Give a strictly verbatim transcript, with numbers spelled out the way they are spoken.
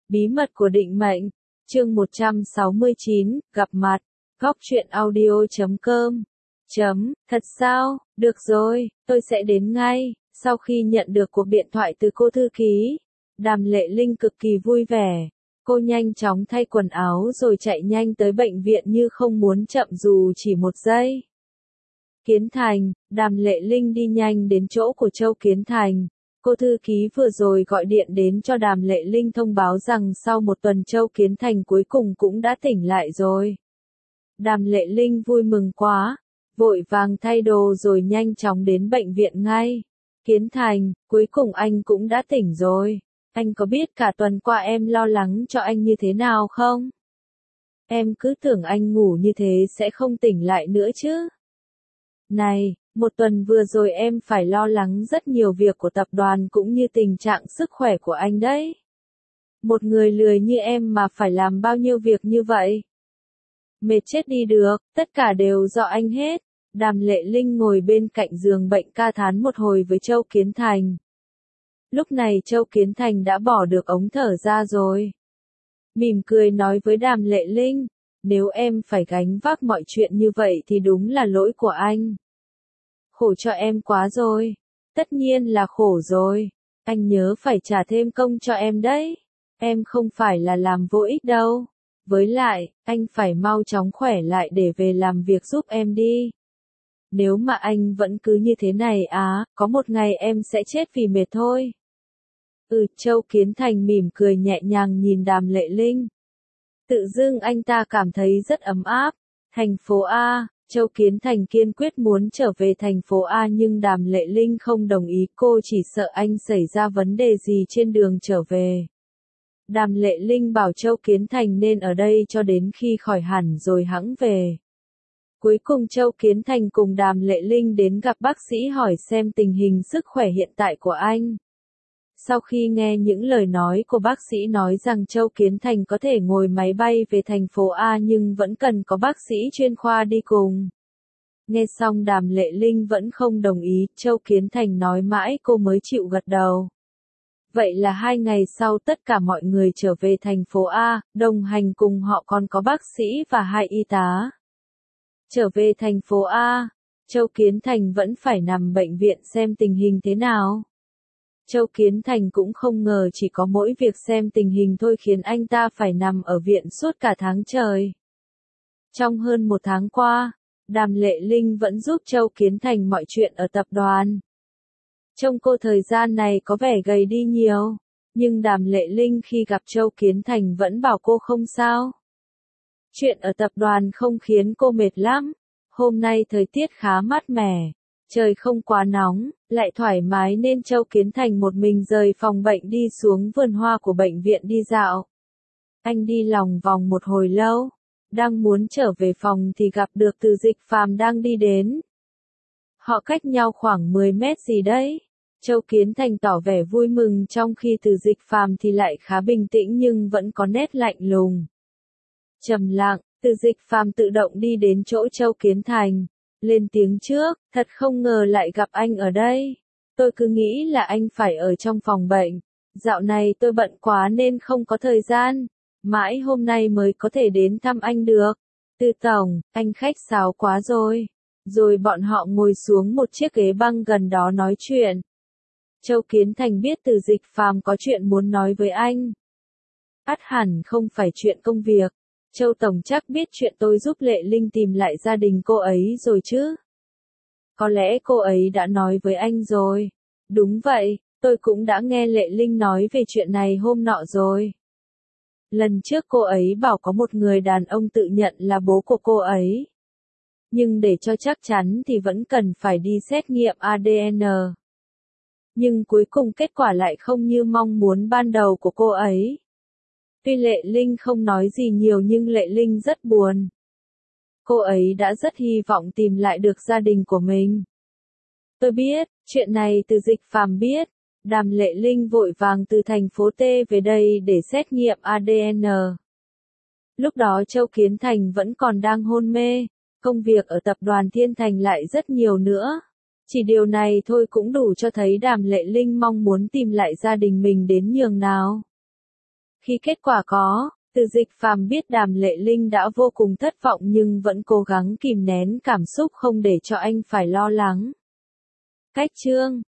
Bí mật của định mệnh, chương một trăm sáu mươi chín, gặp mặt, góc truyện audio chấm com. Chấm, thật sao, được rồi, tôi sẽ đến ngay. Sau khi nhận được cuộc điện thoại từ cô thư ký, Đàm Lệ Linh cực kỳ vui vẻ. Cô nhanh chóng thay quần áo rồi chạy nhanh tới bệnh viện như không muốn chậm dù chỉ một giây. Kiến Thành, Đàm Lệ Linh đi nhanh đến chỗ của Châu Kiến Thành. Cô thư ký vừa rồi gọi điện đến cho Đàm Lệ Linh thông báo rằng sau một tuần Châu Kiến Thành cuối cùng cũng đã tỉnh lại rồi. Đàm Lệ Linh vui mừng quá, vội vàng thay đồ rồi nhanh chóng đến bệnh viện ngay. Kiến Thành, cuối cùng anh cũng đã tỉnh rồi. Anh có biết cả tuần qua em lo lắng cho anh như thế nào không? Em cứ tưởng anh ngủ như thế sẽ không tỉnh lại nữa chứ. Này, một tuần vừa rồi em phải lo lắng rất nhiều việc của tập đoàn cũng như tình trạng sức khỏe của anh đấy. Một người lười như em mà phải làm bao nhiêu việc như vậy? Mệt chết đi được, tất cả đều do anh hết. Đàm Lệ Linh ngồi bên cạnh giường bệnh ca thán một hồi với Châu Kiến Thành. Lúc này Châu Kiến Thành đã bỏ được ống thở ra rồi. Mỉm cười nói với Đàm Lệ Linh, nếu em phải gánh vác mọi chuyện như vậy thì đúng là lỗi của anh. Khổ cho em quá rồi. Tất nhiên là khổ rồi. Anh nhớ phải trả thêm công cho em đấy. Em không phải là làm vô ích đâu. Với lại, anh phải mau chóng khỏe lại để về làm việc giúp em đi. Nếu mà anh vẫn cứ như thế này á, có một ngày em sẽ chết vì mệt thôi. Ừ, Châu Kiến Thành mỉm cười nhẹ nhàng nhìn Đàm Lệ Linh. Tự dưng anh ta cảm thấy rất ấm áp. Thành phố A, Châu Kiến Thành kiên quyết muốn trở về thành phố A nhưng Đàm Lệ Linh không đồng ý, cô chỉ sợ anh xảy ra vấn đề gì trên đường trở về. Đàm Lệ Linh bảo Châu Kiến Thành nên ở đây cho đến khi khỏi hẳn rồi hẵng về. Cuối cùng Châu Kiến Thành cùng Đàm Lệ Linh đến gặp bác sĩ hỏi xem tình hình sức khỏe hiện tại của anh. Sau khi nghe những lời nói của bác sĩ nói rằng Châu Kiến Thành có thể ngồi máy bay về thành phố A nhưng vẫn cần có bác sĩ chuyên khoa đi cùng. Nghe xong Đàm Lệ Linh vẫn không đồng ý, Châu Kiến Thành nói mãi cô mới chịu gật đầu. Vậy là hai ngày sau tất cả mọi người trở về thành phố A, đồng hành cùng họ còn có bác sĩ và hai y tá. Trở về thành phố A, Châu Kiến Thành vẫn phải nằm bệnh viện xem tình hình thế nào. Châu Kiến Thành cũng không ngờ chỉ có mỗi việc xem tình hình thôi khiến anh ta phải nằm ở viện suốt cả tháng trời. Trong hơn một tháng qua, Đàm Lệ Linh vẫn giúp Châu Kiến Thành mọi chuyện ở tập đoàn. Trông cô thời gian này có vẻ gầy đi nhiều, nhưng Đàm Lệ Linh khi gặp Châu Kiến Thành vẫn bảo cô không sao. Chuyện ở tập đoàn không khiến cô mệt lắm. Hôm nay thời tiết khá mát mẻ, trời không quá nóng, lại thoải mái nên Châu Kiến Thành một mình rời phòng bệnh đi xuống vườn hoa của bệnh viện đi dạo. Anh đi lòng vòng một hồi lâu, đang muốn trở về phòng thì gặp được Từ Dịch Phàm đang đi đến. Họ cách nhau khoảng mười mét gì đấy. Châu Kiến Thành tỏ vẻ vui mừng trong khi Từ Dịch Phàm thì lại khá bình tĩnh nhưng vẫn có nét lạnh lùng. Trầm lặng, Từ Dịch Phàm tự động đi đến chỗ Châu Kiến Thành, lên tiếng trước, thật không ngờ lại gặp anh ở đây. Tôi cứ nghĩ là anh phải ở trong phòng bệnh. Dạo này tôi bận quá nên không có thời gian. Mãi hôm nay mới có thể đến thăm anh được. Từ tổng, anh khách sáo quá rồi. Rồi bọn họ ngồi xuống một chiếc ghế băng gần đó nói chuyện. Châu Kiến Thành biết Từ Dịch Phàm có chuyện muốn nói với anh. Ắt hẳn không phải chuyện công việc. Châu tổng chắc biết chuyện tôi giúp Lệ Linh tìm lại gia đình cô ấy rồi chứ? Có lẽ cô ấy đã nói với anh rồi. Đúng vậy, tôi cũng đã nghe Lệ Linh nói về chuyện này hôm nọ rồi. Lần trước cô ấy bảo có một người đàn ông tự nhận là bố của cô ấy. Nhưng để cho chắc chắn thì vẫn cần phải đi xét nghiệm a đê en. Nhưng cuối cùng kết quả lại không như mong muốn ban đầu của cô ấy. Tuy Lệ Linh không nói gì nhiều nhưng Lệ Linh rất buồn. Cô ấy đã rất hy vọng tìm lại được gia đình của mình. Tôi biết, chuyện này Từ Dịch Phàm biết. Đàm Lệ Linh vội vàng từ thành phố T về đây để xét nghiệm a đê en. Lúc đó Châu Kiến Thành vẫn còn đang hôn mê, công việc ở tập đoàn Thiên Thành lại rất nhiều nữa. Chỉ điều này thôi cũng đủ cho thấy Đàm Lệ Linh mong muốn tìm lại gia đình mình đến nhường nào. Khi kết quả có, Từ Dịch Phàm biết Đàm Lệ Linh đã vô cùng thất vọng nhưng vẫn cố gắng kìm nén cảm xúc không để cho anh phải lo lắng. Cách chương